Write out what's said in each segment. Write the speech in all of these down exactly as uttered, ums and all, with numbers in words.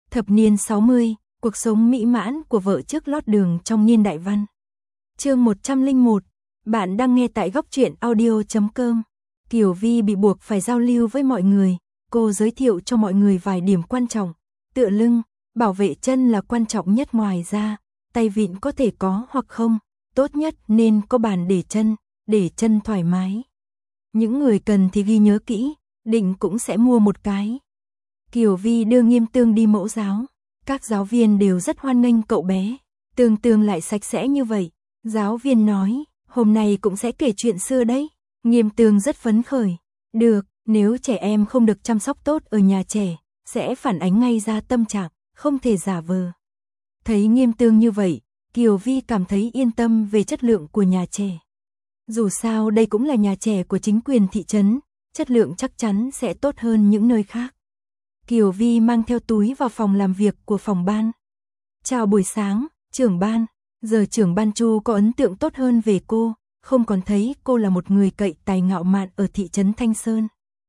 Thập niên sáu mươi, cuộc sống mỹ mãn của vợ trước lót đường trong niên đại văn. Chương một trăm lẻ một, bạn đang nghe tại góc truyện audio chấm com. Kiều Vi bị buộc phải giao lưu với mọi người, cô giới thiệu cho mọi người vài điểm quan trọng. Tựa lưng, bảo vệ chân là quan trọng nhất, ngoài ra, tay vịn có thể có hoặc không, tốt nhất nên có bàn để chân, để chân thoải mái. Những người cần thì ghi nhớ kỹ, định cũng sẽ mua một cái. Kiều Vi đưa Nghiêm Tương đi mẫu giáo, các giáo viên đều rất hoan nghênh cậu bé. Tương Tương lại sạch sẽ như vậy, giáo viên nói, hôm nay cũng sẽ kể chuyện xưa đấy. Nghiêm Tương rất phấn khởi, được, nếu trẻ em không được chăm sóc tốt ở nhà trẻ, sẽ phản ánh ngay ra tâm trạng, không thể giả vờ. Thấy Nghiêm Tương như vậy, Kiều Vi cảm thấy yên tâm về chất lượng của nhà trẻ. Dù sao đây cũng là nhà trẻ của chính quyền thị trấn, chất lượng chắc chắn sẽ tốt hơn những nơi khác. Kiều Vi mang theo túi vào phòng làm việc của phòng ban. Chào buổi sáng, trưởng ban. Giờ trưởng ban Chu có ấn tượng tốt hơn về cô, không còn thấy cô là một người cậy tài ngạo mạn ở thị trấn Thanh Sơn.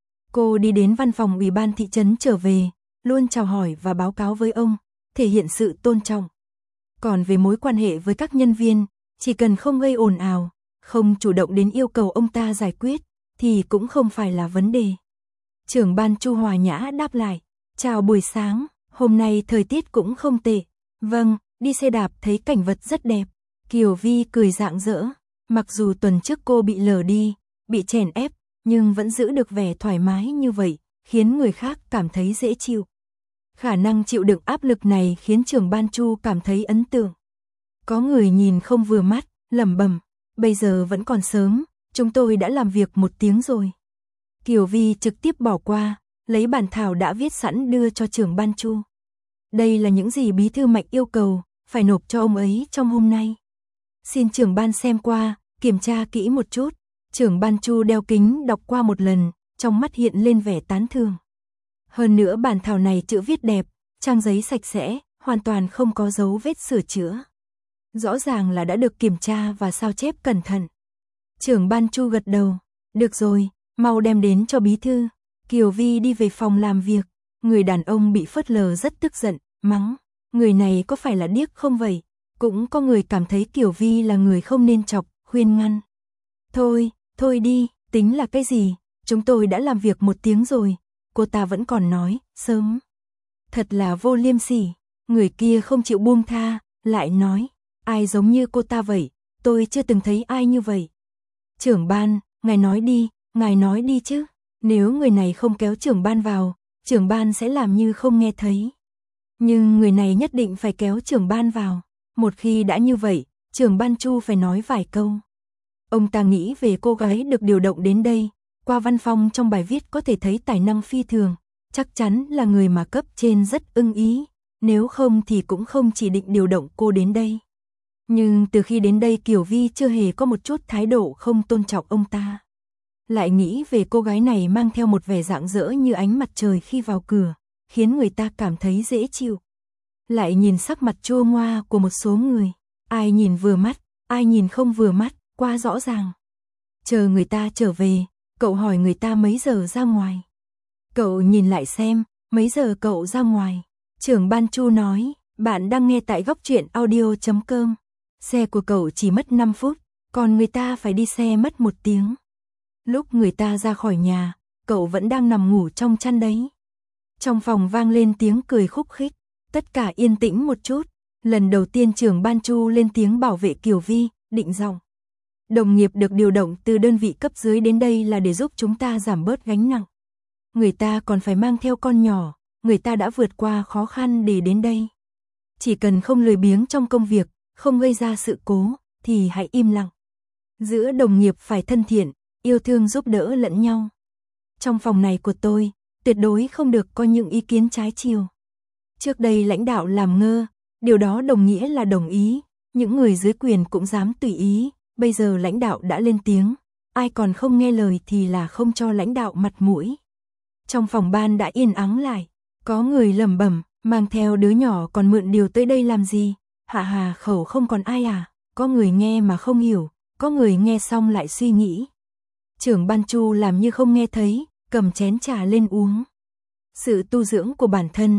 Cô đi đến văn phòng ủy ban thị trấn trở về, luôn chào hỏi và báo cáo với ông, thể hiện sự tôn trọng. Còn về mối quan hệ với các nhân viên, chỉ cần không gây ồn ào, không chủ động đến yêu cầu ông ta giải quyết, thì cũng không phải là vấn đề. Trưởng ban Chu hòa nhã đáp lại, chào buổi sáng, hôm nay thời tiết cũng không tệ. Vâng, đi xe đạp thấy cảnh vật rất đẹp. Kiều Vi cười rạng rỡ, mặc dù tuần trước cô bị lờ đi, bị chèn ép, nhưng vẫn giữ được vẻ thoải mái như vậy, khiến người khác cảm thấy dễ chịu. Khả năng chịu đựng áp lực này khiến trưởng ban Chu cảm thấy ấn tượng. Có người nhìn không vừa mắt, lẩm bẩm, bây giờ vẫn còn sớm, chúng tôi đã làm việc một tiếng rồi. Kiều Vi trực tiếp bỏ qua, lấy bản thảo đã viết sẵn đưa cho trưởng ban Chu. Đây là những gì bí thư Mạnh yêu cầu, phải nộp cho ông ấy trong hôm nay. Xin trưởng ban xem qua, kiểm tra kỹ một chút. Trưởng ban Chu đeo kính đọc qua một lần, trong mắt hiện lên vẻ tán thưởng. Hơn nữa bản thảo này chữ viết đẹp, trang giấy sạch sẽ, hoàn toàn không có dấu vết sửa chữa. Rõ ràng là đã được kiểm tra và sao chép cẩn thận. Trưởng ban Chu gật đầu, được rồi, mau đem đến cho bí thư. Kiều Vi đi về phòng làm việc, người đàn ông bị phớt lờ rất tức giận, mắng, người này có phải là điếc không vậy? Cũng có người cảm thấy Kiều Vi là người không nên chọc, khuyên ngăn. Thôi, thôi đi, tính là cái gì, chúng tôi đã làm việc một tiếng rồi, cô ta vẫn còn nói, sớm. Thật là vô liêm sỉ, người kia không chịu buông tha, lại nói, ai giống như cô ta vậy, tôi chưa từng thấy ai như vậy. Trưởng ban, ngài nói đi, ngài nói đi chứ, nếu người này không kéo trưởng ban vào, trưởng ban sẽ làm như không nghe thấy. Nhưng người này nhất định phải kéo trưởng ban vào, một khi đã như vậy, trưởng ban Chu phải nói vài câu. Ông ta nghĩ về cô gái được điều động đến đây, qua văn phong trong bài viết có thể thấy tài năng phi thường, chắc chắn là người mà cấp trên rất ưng ý, nếu không thì cũng không chỉ định điều động cô đến đây. Nhưng từ khi đến đây Kiều Vi chưa hề có một chút thái độ không tôn trọng ông ta. Lại nghĩ về cô gái này mang theo một vẻ rạng rỡ như ánh mặt trời khi vào cửa, khiến người ta cảm thấy dễ chịu. Lại nhìn sắc mặt chua ngoa của một số người, ai nhìn vừa mắt, ai nhìn không vừa mắt, quá rõ ràng. Chờ người ta trở về, cậu hỏi người ta mấy giờ ra ngoài. Cậu nhìn lại xem, mấy giờ cậu ra ngoài. Trưởng ban Chu nói, bạn đang nghe tại góc truyện audio chấm com. Xe của cậu chỉ mất năm phút, còn người ta phải đi xe mất một tiếng. Lúc người ta ra khỏi nhà, cậu vẫn đang nằm ngủ trong chăn đấy. Trong phòng vang lên tiếng cười khúc khích, tất cả yên tĩnh một chút. Lần đầu tiên trưởng ban Chu lên tiếng bảo vệ Kiều Vi, định giọng. Đồng nghiệp được điều động từ đơn vị cấp dưới đến đây là để giúp chúng ta giảm bớt gánh nặng. Người ta còn phải mang theo con nhỏ, người ta đã vượt qua khó khăn để đến đây. Chỉ cần không lười biếng trong công việc, không gây ra sự cố, thì hãy im lặng. Giữa đồng nghiệp phải thân thiện, yêu thương giúp đỡ lẫn nhau. Trong phòng này của tôi, tuyệt đối không được có những ý kiến trái chiều. Trước đây lãnh đạo làm ngơ, điều đó đồng nghĩa là đồng ý, những người dưới quyền cũng dám tùy ý, bây giờ lãnh đạo đã lên tiếng, ai còn không nghe lời thì là không cho lãnh đạo mặt mũi. Trong phòng ban đã yên ắng lại, có người lẩm bẩm, mang theo đứa nhỏ còn mượn điều tới đây làm gì, hạ hà khẩu không còn ai à, có người nghe mà không hiểu, có người nghe xong lại suy nghĩ. Trưởng ban Chu làm như không nghe thấy, cầm chén trà lên uống. Sự tu dưỡng của bản thân,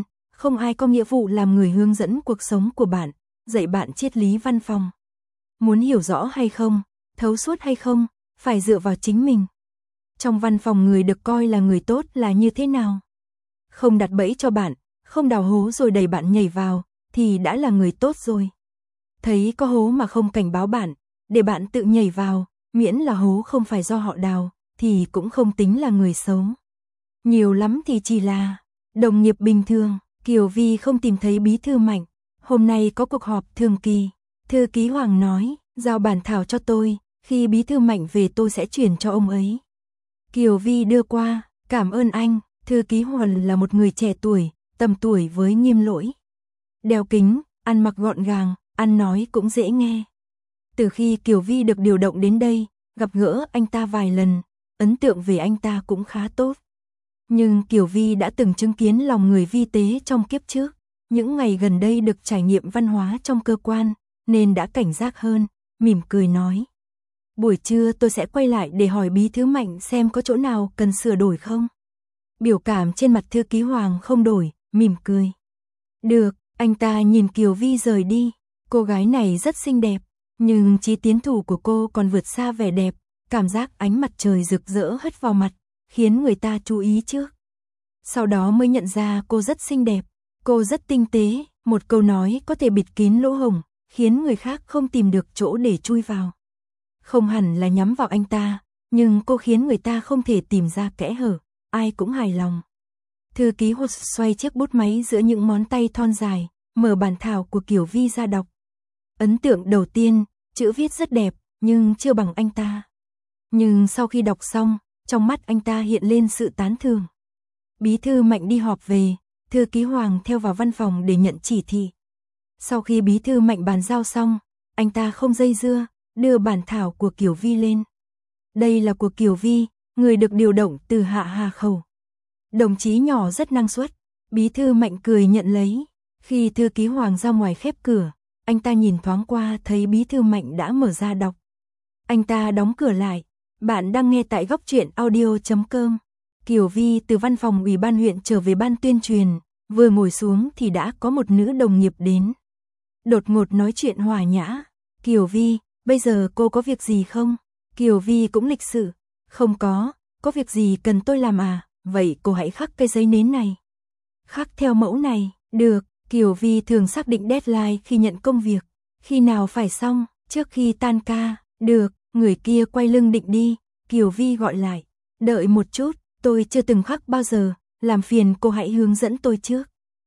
không ai có nghĩa vụ làm người hướng dẫn cuộc sống của bạn, dạy bạn triết lý văn phòng. Muốn hiểu rõ hay không, thấu suốt hay không, phải dựa vào chính mình. Trong văn phòng người được coi là người tốt là như thế nào? Không đặt bẫy cho bạn, không đào hố rồi đẩy bạn nhảy vào, thì đã là người tốt rồi. Thấy có hố mà không cảnh báo bạn, để bạn tự nhảy vào, miễn là hố không phải do họ đào, thì cũng không tính là người xấu. Nhiều lắm thì chỉ là đồng nghiệp bình thường. Kiều Vi không tìm thấy bí thư Mạnh. Hôm nay có cuộc họp thường kỳ. Thư ký Hoàng nói, giao bản thảo cho tôi, khi bí thư Mạnh về tôi sẽ chuyển cho ông ấy. Kiều Vi đưa qua, cảm ơn anh. Thư ký Hoàng là một người trẻ tuổi, tầm tuổi với Nghiêm Lỗi. Đeo kính, ăn mặc gọn gàng, ăn nói cũng dễ nghe. Từ khi Kiều Vi được điều động đến đây, gặp gỡ anh ta vài lần, ấn tượng về anh ta cũng khá tốt. Nhưng Kiều Vi đã từng chứng kiến lòng người vi tế trong kiếp trước, những ngày gần đây được trải nghiệm văn hóa trong cơ quan, nên đã cảnh giác hơn, mỉm cười nói. Buổi trưa tôi sẽ quay lại để hỏi bí thư Mạnh xem có chỗ nào cần sửa đổi không. Biểu cảm trên mặt thư ký Hoàng không đổi, mỉm cười. Được, anh ta nhìn Kiều Vi rời đi, cô gái này rất xinh đẹp, nhưng trí tiến thủ của cô còn vượt xa vẻ đẹp, cảm giác ánh mặt trời rực rỡ hất vào mặt, khiến người ta chú ý trước. Sau đó mới nhận ra cô rất xinh đẹp, cô rất tinh tế, một câu nói có thể bịt kín lỗ hổng, khiến người khác không tìm được chỗ để chui vào. Không hẳn là nhắm vào anh ta, nhưng cô khiến người ta không thể tìm ra kẽ hở, ai cũng hài lòng. Thư ký Hột xoay chiếc bút máy giữa những ngón tay thon dài, mở bản thảo của Kiều Vi ra đọc. Ấn tượng đầu tiên, chữ viết rất đẹp, nhưng chưa bằng anh ta. Nhưng sau khi đọc xong, trong mắt anh ta hiện lên sự tán thưởng. Bí thư Mạnh đi họp về, thư ký Hoàng theo vào văn phòng để nhận chỉ thị. Sau khi bí thư Mạnh bàn giao xong, anh ta không dây dưa, đưa bản thảo của Kiều Vi lên. Đây là của Kiều Vi, người được điều động từ Hạ Hà Khẩu. Đồng chí nhỏ rất năng suất, bí thư Mạnh cười nhận lấy. Khi thư ký Hoàng ra ngoài khép cửa, anh ta nhìn thoáng qua thấy bí thư Mạnh đã mở ra đọc. Anh ta đóng cửa lại. Bạn đang nghe tại góc truyện audio chấm com. Kiều Vi từ văn phòng ủy ban huyện trở về ban tuyên truyền, vừa ngồi xuống thì đã có một nữ đồng nghiệp đến. Đột ngột nói chuyện hòa nhã. Kiều Vi, bây giờ cô có việc gì không? Kiều Vi cũng lịch sự. Không có, có việc gì cần tôi làm à? Vậy cô hãy khắc cái giấy nến này. Khắc theo mẫu này, được. Kiều Vi thường xác định deadline khi nhận công việc. Khi nào phải xong, trước khi tan ca, được. Người kia quay lưng định đi, Kiều Vi gọi lại. Đợi một chút, tôi chưa từng khắc bao giờ, làm phiền cô hãy hướng dẫn tôi trước.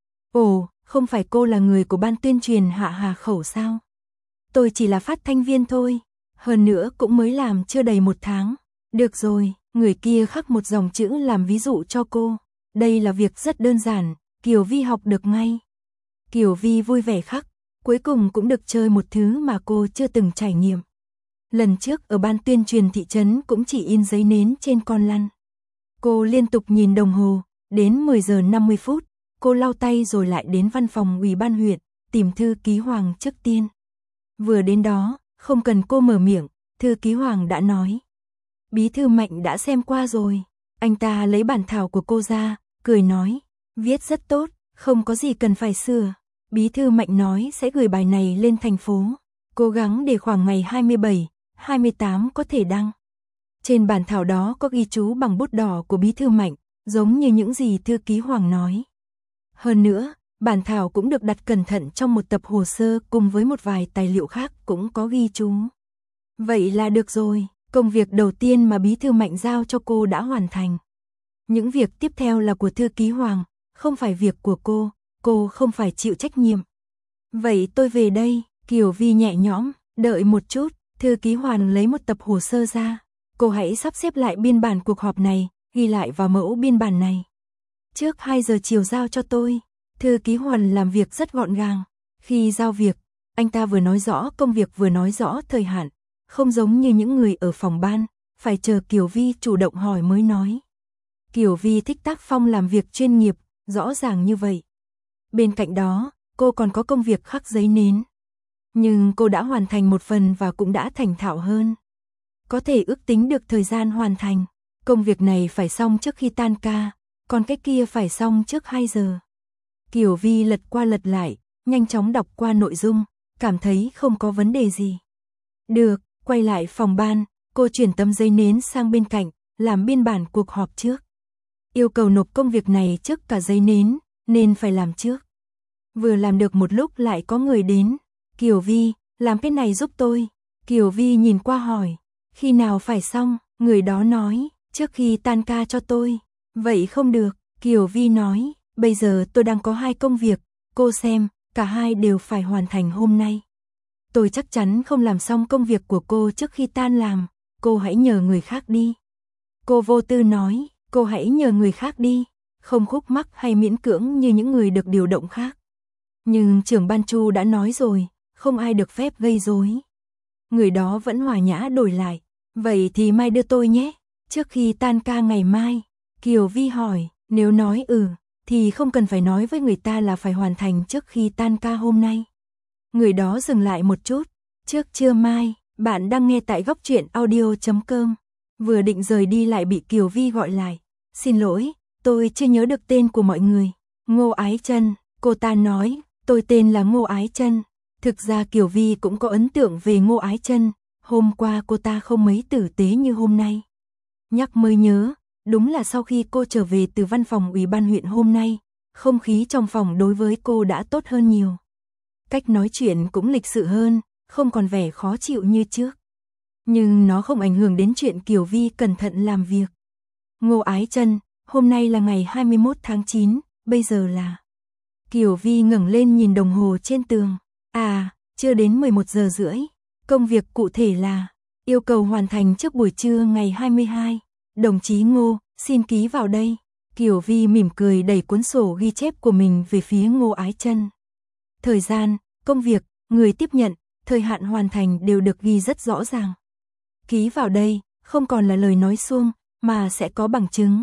Ồ, không phải cô là người của ban tuyên truyền Hạ Hà Khẩu sao? Tôi chỉ là phát thanh viên thôi, hơn nữa cũng mới làm chưa đầy một tháng. Được rồi, người kia khắc một dòng chữ làm ví dụ cho cô. Đây là việc rất đơn giản, Kiều Vi học được ngay. Kiều Vi vui vẻ khắc, cuối cùng cũng được chơi một thứ mà cô chưa từng trải nghiệm. Lần trước ở ban tuyên truyền thị trấn cũng chỉ in giấy nến trên con lăn. Cô liên tục nhìn đồng hồ, đến mười giờ năm mươi phút, cô lau tay rồi lại đến văn phòng ủy ban huyện, tìm thư ký Hoàng trước tiên. Vừa đến đó, không cần cô mở miệng, thư ký Hoàng đã nói. Bí thư Mạnh đã xem qua rồi, anh ta lấy bản thảo của cô ra, cười nói, viết rất tốt, không có gì cần phải sửa. Bí thư Mạnh nói sẽ gửi bài này lên thành phố, cố gắng để khoảng ngày hai mươi bảy, hai mươi tám có thể đăng. Trên bản thảo đó có ghi chú bằng bút đỏ của bí thư Mạnh, giống như những gì thư ký Hoàng nói. Hơn nữa, bản thảo cũng được đặt cẩn thận trong một tập hồ sơ cùng với một vài tài liệu khác cũng có ghi chú. Vậy là được rồi, công việc đầu tiên mà bí thư Mạnh giao cho cô đã hoàn thành. Những việc tiếp theo là của thư ký Hoàng, không phải việc của cô, cô không phải chịu trách nhiệm. Vậy tôi về đây, Kiều Vi nhẹ nhõm, đợi một chút, thư ký Hoàng lấy một tập hồ sơ ra. Cô hãy sắp xếp lại biên bản cuộc họp này, ghi lại vào mẫu biên bản này. Trước hai giờ chiều giao cho tôi. Thư ký Hoàng làm việc rất gọn gàng. Khi giao việc, anh ta vừa nói rõ công việc vừa nói rõ thời hạn. Không giống như những người ở phòng ban, phải chờ Kiều Vi chủ động hỏi mới nói. Kiều Vi thích tác phong làm việc chuyên nghiệp, rõ ràng như vậy. Bên cạnh đó, cô còn có công việc khắc giấy nến. Nhưng cô đã hoàn thành một phần và cũng đã thành thạo hơn. Có thể ước tính được thời gian hoàn thành. Công việc này phải xong trước khi tan ca, còn cái kia phải xong trước hai giờ. Kiều Vi lật qua lật lại, nhanh chóng đọc qua nội dung, cảm thấy không có vấn đề gì. Được, quay lại phòng ban, cô chuyển tấm giấy nến sang bên cạnh, làm biên bản cuộc họp trước. Yêu cầu nộp công việc này trước cả giấy nến, nên phải làm trước. Vừa làm được một lúc lại có người đến. Kiều Vi, làm cái này giúp tôi. Kiều Vi nhìn qua hỏi, khi nào phải xong? Người đó nói, trước khi tan ca cho tôi. Vậy không được, Kiều Vi nói, bây giờ tôi đang có hai công việc, cô xem, cả hai đều phải hoàn thành hôm nay. Tôi chắc chắn không làm xong công việc của cô trước khi tan làm, cô hãy nhờ người khác đi. Cô vô tư nói, cô hãy nhờ người khác đi, không khúc mắc hay miễn cưỡng như những người được điều động khác. Nhưng trưởng ban Chu đã nói rồi, không ai được phép gây rối. Người đó vẫn hòa nhã đổi lại, vậy thì mai đưa tôi nhé, trước khi tan ca ngày mai. Kiều Vi hỏi, nếu nói ừ, thì không cần phải nói với người ta là phải hoàn thành trước khi tan ca hôm nay. Người đó dừng lại một chút, trước trưa mai, bạn đang nghe tại góc truyện audio chấm com. Vừa định rời đi lại bị Kiều Vi gọi lại. Xin lỗi, tôi chưa nhớ được tên của mọi người. Ngô Ái Chân, cô ta nói, tôi tên là Ngô Ái Chân. Thực ra Kiều Vi cũng có ấn tượng về Ngô Ái Chân, hôm qua cô ta không mấy tử tế như hôm nay. Nhắc mới nhớ, đúng là sau khi cô trở về từ văn phòng ủy ban huyện hôm nay, không khí trong phòng đối với cô đã tốt hơn nhiều. Cách nói chuyện cũng lịch sự hơn, không còn vẻ khó chịu như trước. Nhưng nó không ảnh hưởng đến chuyện Kiều Vi cẩn thận làm việc. Ngô Ái Chân, hôm nay là ngày hai mươi mốt tháng chín, bây giờ là... Kiều Vi ngẩng lên nhìn đồng hồ trên tường. À, chưa đến mười một giờ rưỡi. Công việc cụ thể là yêu cầu hoàn thành trước buổi trưa ngày hai mươi hai. Đồng chí Ngô, xin ký vào đây. Kiều Vi mỉm cười đẩy cuốn sổ ghi chép của mình về phía Ngô Ái Chân. Thời gian, công việc, người tiếp nhận, thời hạn hoàn thành đều được ghi rất rõ ràng. Ký vào đây, không còn là lời nói suông, mà sẽ có bằng chứng.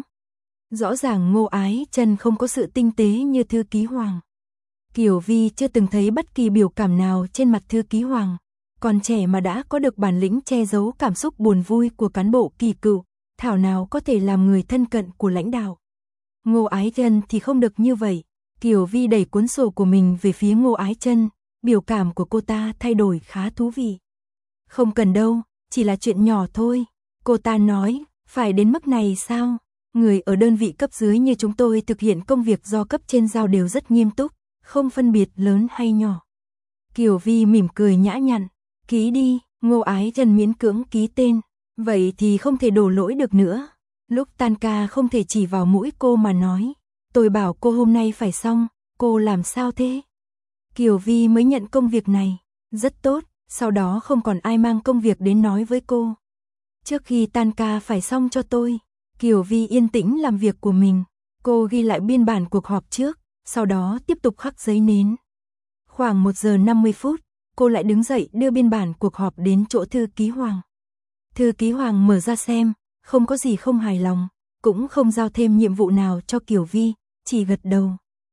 Rõ ràng Ngô Ái Chân không có sự tinh tế như thư ký Hoàng. Kiều Vi chưa từng thấy bất kỳ biểu cảm nào trên mặt thư ký Hoàng. Còn trẻ mà đã có được bản lĩnh che giấu cảm xúc buồn vui của cán bộ kỳ cựu, thảo nào có thể làm người thân cận của lãnh đạo. Ngô Ái Chân thì không được như vậy. Kiều Vi đẩy cuốn sổ của mình về phía Ngô Ái Chân, biểu cảm của cô ta thay đổi khá thú vị. Không cần đâu, chỉ là chuyện nhỏ thôi. Cô ta nói, phải đến mức này sao? Người ở đơn vị cấp dưới như chúng tôi thực hiện công việc do cấp trên giao đều rất nghiêm túc, không phân biệt lớn hay nhỏ. Kiều Vi mỉm cười nhã nhặn, ký đi. Ngô Ái Chân miễn cưỡng ký tên, vậy thì không thể đổ lỗi được nữa. Lúc tan ca không thể chỉ vào mũi cô mà nói, tôi bảo cô hôm nay phải xong, cô làm sao thế? Kiều Vi mới nhận công việc này, rất tốt, sau đó không còn ai mang công việc đến nói với cô. Trước khi tan ca phải xong cho tôi. Kiều Vi yên tĩnh làm việc của mình, cô ghi lại biên bản cuộc họp trước, sau đó tiếp tục khắc giấy nến. Khoảng một giờ năm mươi phút, cô lại đứng dậy đưa biên bản cuộc họp đến chỗ thư ký Hoàng. Thư ký Hoàng mở ra xem, không có gì không hài lòng, cũng không giao thêm nhiệm vụ nào cho Kiều Vi, chỉ gật đầu.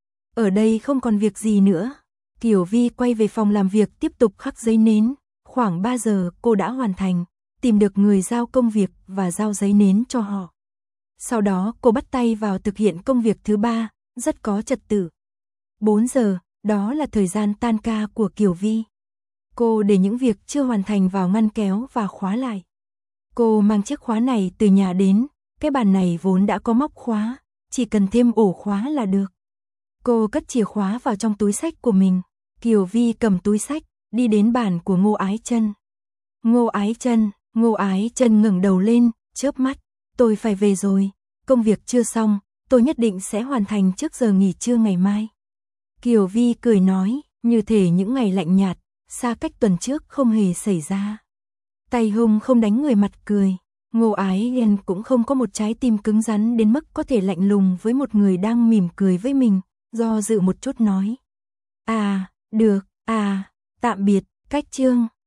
Ở đây không còn việc gì nữa. Kiều Vi quay về phòng làm việc tiếp tục khắc giấy nến. Khoảng ba giờ cô đã hoàn thành, tìm được người giao công việc và giao giấy nến cho họ. Sau đó cô bắt tay vào thực hiện công việc thứ ba, rất có trật tự. bốn giờ, đó là thời gian tan ca của Kiều Vi. Cô để những việc chưa hoàn thành vào ngăn kéo và khóa lại. Cô mang chiếc khóa này từ nhà đến, cái bàn này vốn đã có móc khóa, chỉ cần thêm ổ khóa là được. Cô cất chìa khóa vào trong túi xách của mình. Kiều Vi cầm túi xách, đi đến bàn của Ngô Ái Chân. Ngô Ái Chân, Ngô Ái Chân ngẩng đầu lên, chớp mắt, tôi phải về rồi, công việc chưa xong, tôi nhất định sẽ hoàn thành trước giờ nghỉ trưa ngày mai. Kiều Vi cười nói, như thể những ngày lạnh nhạt, xa cách tuần trước không hề xảy ra. Tay hung không đánh người mặt cười. Ngô Ái Chân cũng không có một trái tim cứng rắn đến mức có thể lạnh lùng với một người đang mỉm cười với mình, do dự một chút nói. À, được, à, tạm biệt, cách chương.